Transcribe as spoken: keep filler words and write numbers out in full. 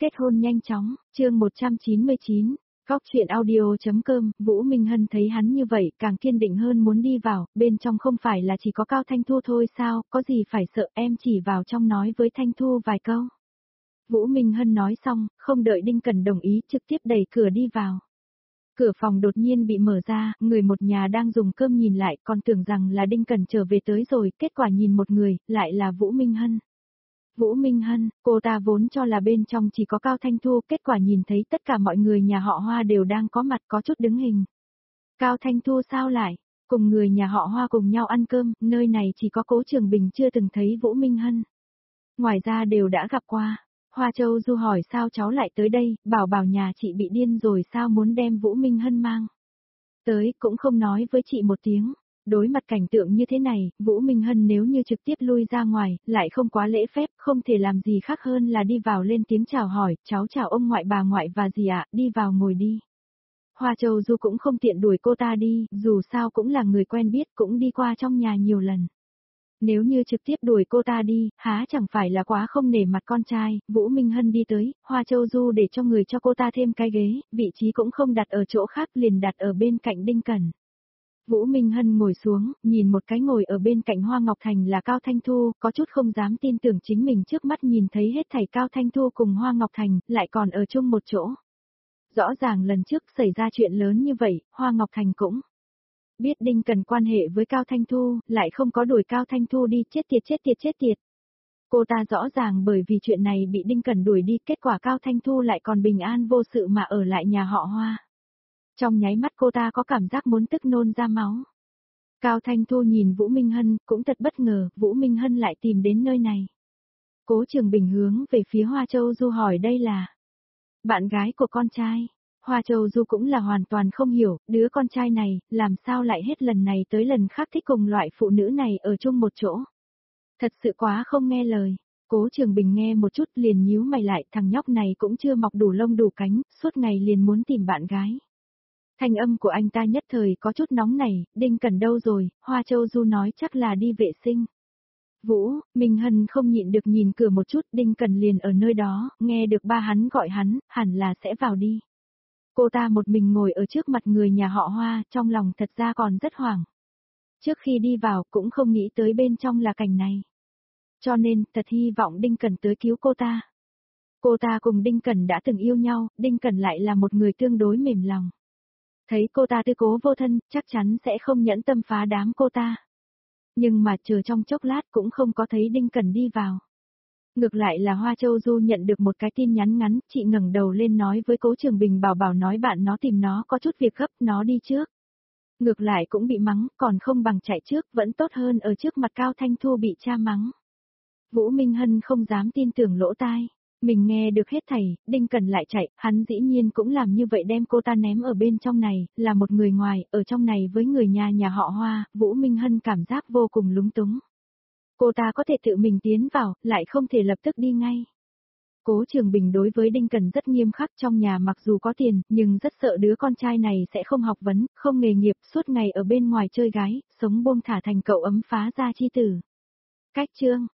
kết hôn nhanh chóng, chương một trăm chín mươi chín, Góc chuyện audio.com, Vũ Minh Hân thấy hắn như vậy càng kiên định hơn muốn đi vào, bên trong không phải là chỉ có Cao Thanh Thu thôi sao, có gì phải sợ, em chỉ vào trong nói với Thanh Thu vài câu. Vũ Minh Hân nói xong, không đợi Đinh Cẩn đồng ý trực tiếp đẩy cửa đi vào. Cửa phòng đột nhiên bị mở ra, người một nhà đang dùng cơm nhìn lại còn tưởng rằng là Đinh Cẩn trở về tới rồi, kết quả nhìn một người, lại là Vũ Minh Hân. Vũ Minh Hân, cô ta vốn cho là bên trong chỉ có Cao Thanh Thu, kết quả nhìn thấy tất cả mọi người nhà họ Hoa đều đang có mặt có chút đứng hình. Cao Thanh Thu sao lại, cùng người nhà họ Hoa cùng nhau ăn cơm, nơi này chỉ có Cố Trường Bình chưa từng thấy Vũ Minh Hân. Ngoài ra đều đã gặp qua. Hoa Châu Du hỏi sao cháu lại tới đây, bảo bảo nhà chị bị điên rồi sao muốn đem Vũ Minh Hân mang. Tới cũng không nói với chị một tiếng. Đối mặt cảnh tượng như thế này, Vũ Minh Hân nếu như trực tiếp lui ra ngoài, lại không quá lễ phép, không thể làm gì khác hơn là đi vào lên tiếng chào hỏi, cháu chào ông ngoại bà ngoại và dì ạ, đi vào ngồi đi. Hoa Châu Du cũng không tiện đuổi cô ta đi, dù sao cũng là người quen biết, cũng đi qua trong nhà nhiều lần. Nếu như trực tiếp đuổi cô ta đi, há chẳng phải là quá không nể mặt con trai. Vũ Minh Hân đi tới, Hoa Châu Du để cho người cho cô ta thêm cái ghế, vị trí cũng không đặt ở chỗ khác liền đặt ở bên cạnh Đinh Cẩn. Vũ Minh Hân ngồi xuống, nhìn một cái ngồi ở bên cạnh Hoa Ngọc Thành là Cao Thanh Thu, có chút không dám tin tưởng chính mình trước mắt nhìn thấy hết thảy Cao Thanh Thu cùng Hoa Ngọc Thành, lại còn ở chung một chỗ. Rõ ràng lần trước xảy ra chuyện lớn như vậy, Hoa Ngọc Thành cũng biết Đinh Cẩn quan hệ với Cao Thanh Thu, lại không có đuổi Cao Thanh Thu đi, chết tiệt chết tiệt chết tiệt. Cô ta rõ ràng bởi vì chuyện này bị Đinh Cẩn đuổi đi, kết quả Cao Thanh Thu lại còn bình an vô sự mà ở lại nhà họ Hoa. Trong nháy mắt cô ta có cảm giác muốn tức nôn ra máu. Cao Thanh Thu nhìn Vũ Minh Hân, cũng thật bất ngờ, Vũ Minh Hân lại tìm đến nơi này. Cố Trường Bình hướng về phía Hoa Châu Du hỏi đây là bạn gái của con trai. Hoa Châu Du cũng là hoàn toàn không hiểu, đứa con trai này, làm sao lại hết lần này tới lần khác thích cùng loại phụ nữ này ở chung một chỗ. Thật sự quá không nghe lời. Cố Trường Bình nghe một chút liền nhíu mày lại, thằng nhóc này cũng chưa mọc đủ lông đủ cánh, suốt ngày liền muốn tìm bạn gái. Thanh âm của anh ta nhất thời có chút nóng nảy, Đinh Cẩn đâu rồi, Hoa Châu Du nói chắc là đi vệ sinh. Vũ, Minh Hân không nhịn được nhìn cửa một chút, Đinh Cẩn liền ở nơi đó, nghe được ba hắn gọi hắn, hẳn là sẽ vào đi. Cô ta một mình ngồi ở trước mặt người nhà họ Hoa, trong lòng thật ra còn rất hoảng. Trước khi đi vào cũng không nghĩ tới bên trong là cảnh này. Cho nên, thật hy vọng Đinh Cẩn tới cứu cô ta. Cô ta cùng Đinh Cẩn đã từng yêu nhau, Đinh Cẩn lại là một người tương đối mềm lòng. Thấy cô ta tư cố vô thân, chắc chắn sẽ không nhẫn tâm phá đám cô ta. Nhưng mà chờ trong chốc lát cũng không có thấy Đinh Cẩn đi vào. Ngược lại là Hoa Châu Du nhận được một cái tin nhắn ngắn, chị ngẩng đầu lên nói với Cố Trường Bình bảo bảo nói bạn nó tìm nó có chút việc gấp, nó đi trước. Ngược lại cũng bị mắng, còn không bằng chạy trước, vẫn tốt hơn ở trước mặt Cao Thanh Thu bị cha mắng. Vũ Minh Hân không dám tin tưởng lỗ tai. Mình nghe được hết thảy, Đinh Cẩn lại chạy, hắn dĩ nhiên cũng làm như vậy đem cô ta ném ở bên trong này, là một người ngoài, ở trong này với người nhà nhà họ Hoa, Vũ Minh Hân cảm giác vô cùng lúng túng. Cô ta có thể tự mình tiến vào, lại không thể lập tức đi ngay. Cố Trường Bình đối với Đinh Cẩn rất nghiêm khắc, trong nhà mặc dù có tiền, nhưng rất sợ đứa con trai này sẽ không học vấn, không nghề nghiệp, suốt ngày ở bên ngoài chơi gái, sống buông thả thành cậu ấm phá gia chi tử. Cách chương,